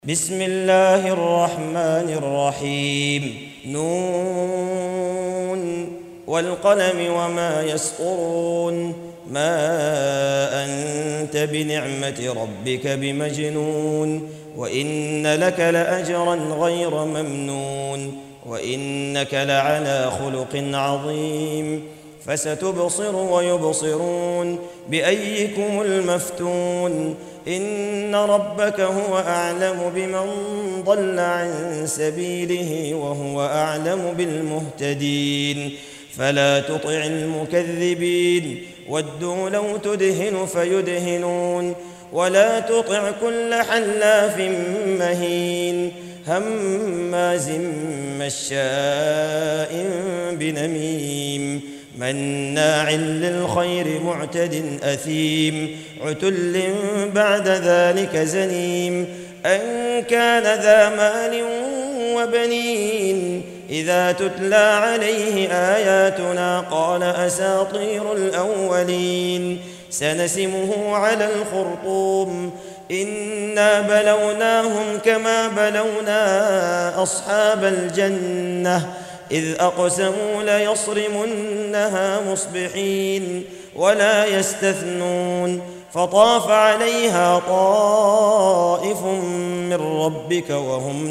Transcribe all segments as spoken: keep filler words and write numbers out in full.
بسم الله الرحمن الرحيم نون والقلم وما يسطرون ما أنت بنعمة ربك بمجنون وإن لك لأجرا غير ممنون وإنك لعلى خلق عظيم فستبصر ويبصرون بأيكم المفتون إن ربك هو أعلم بمن ضل عن سبيله وهو أعلم بالمهتدين فلا تطع المكذبين ودوا لو تدهن فيدهنون ولا تطع كل حلاف مهين هماز مشاء بنميم مناع للخير معتد أثيم عتل بعد ذلك زنيم أن كان ذا مال وبنين إذا تتلى عليه آياتنا قال أساطير الأولين سنسمه على الخرطوم إنا بلوناهم كما بلونا أصحاب الجنة إذ أقسموا ليصرمنها مصبحين ولا يستثنون فطاف عليها طائف من ربك وهم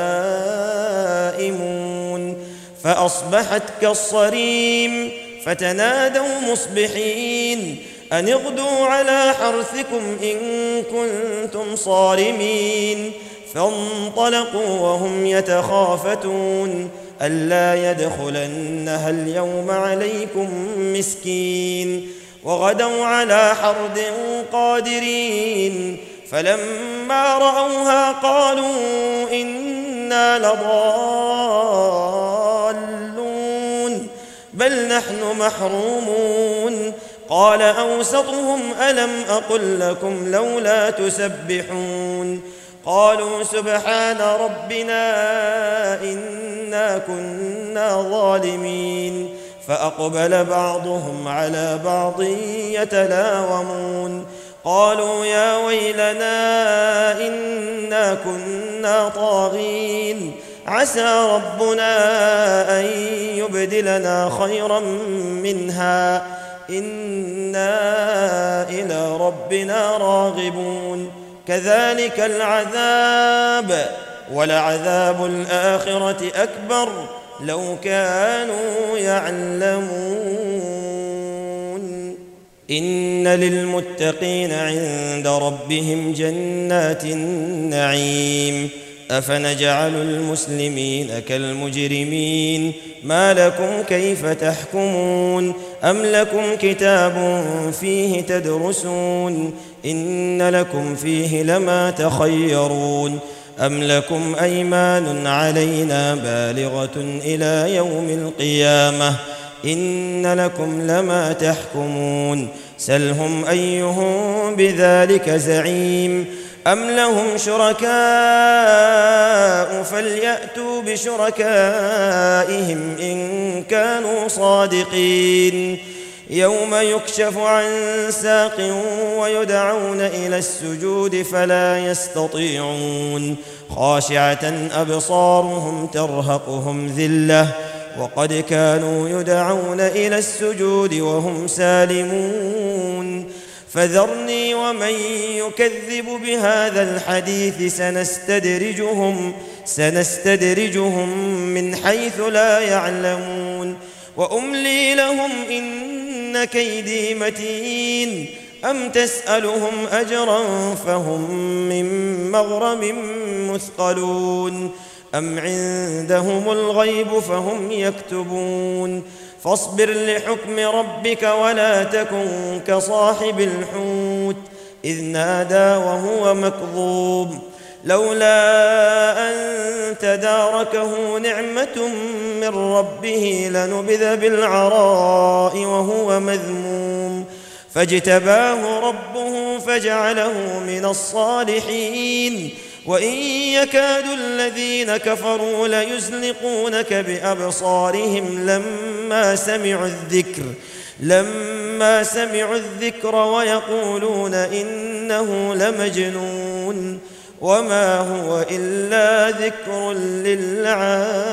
نائمون فأصبحت كالصريم فتنادوا مصبحين أن اغدوا على حرثكم إن كنتم صارمين فانطلقوا وهم يتخافتون ألا يدخلنها اليوم عليكم مسكين وغدوا على حرد قادرين فلما رأوها قالوا إنا لضالون بل نحن محرومون قال أوسطهم ألم أقل لكم لولا تسبحون قالوا سبحان ربنا إنا كنا ظالمين فأقبل بعضهم على بعض يتلاومون قالوا يا ويلنا إنا كنا طاغين عسى ربنا أن يبدلنا خيرا منها إنا إلى ربنا راغبون كذلك العذاب ولعذاب الآخرة أكبر لو كانوا يعلمون إن للمتقين عند ربهم جنات النعيم أفنجعل المسلمين كالمجرمين ما لكم كيف تحكمون أم لكم كتاب فيه تدرسون إن لكم فيه لما تخيرون أم لكم أيمان علينا بالغة إلى يوم القيامة إن لكم لما تحكمون سلهم أيهم بذلك زعيم أم لهم شركاء فليأتوا بشركائهم إن كانوا صادقين يوم يكشف عن ساق ويدعون إلى السجود فلا يستطيعون خاشعة أبصارهم ترهقهم ذلة وقد كانوا يدعون إلى السجود وهم سالمون فذرني ومن يكذب بهذا الحديث سنستدرجهم سنستدرجهم من حيث لا يعلمون وأملي لهم إن كيدي متين أم تسألهم أجرا فهم من مغرم مثقلون أم عندهم الغيب فهم يكتبون فاصبر لحكم ربك ولا تكن كصاحب الحوت إذ نادى وهو مكظوم لولا أن تداركه نعمة من ربه لنبذ بالعراء وهو مذموم فاجتباه ربه فجعله من الصالحين وإن يكاد الذين كفروا ليزلقونك بأبصارهم لما سمعوا الذكر لما سمعوا الذكر ويقولون إنه لمجنون وما هو إلا ذكر للعالمين.